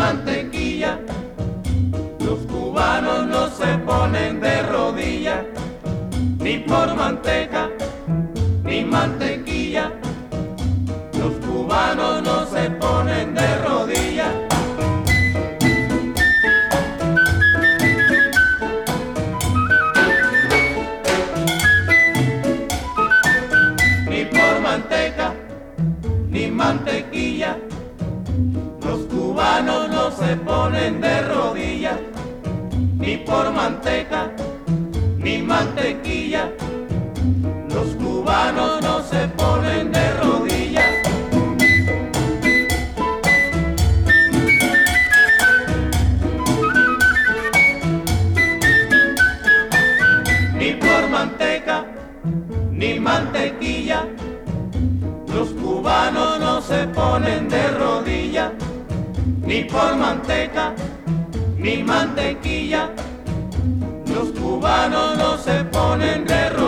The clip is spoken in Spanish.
mantequilla. Los cubanos no se ponen de rodillas, ni por manteca, ni mantequilla. Los cubanos no se ponen de rodillas. Ni por manteca, ni mantequilla. Los cubanos no se ponen de rodillas, ni por manteca, ni mantequilla. Los cubanos no se ponen de rodillas. Ni por manteca, ni mantequilla. Los cubanos no se ponen de rodillas, ni por manteca, ni mantequilla. Los cubanos no se ponen de rodillas.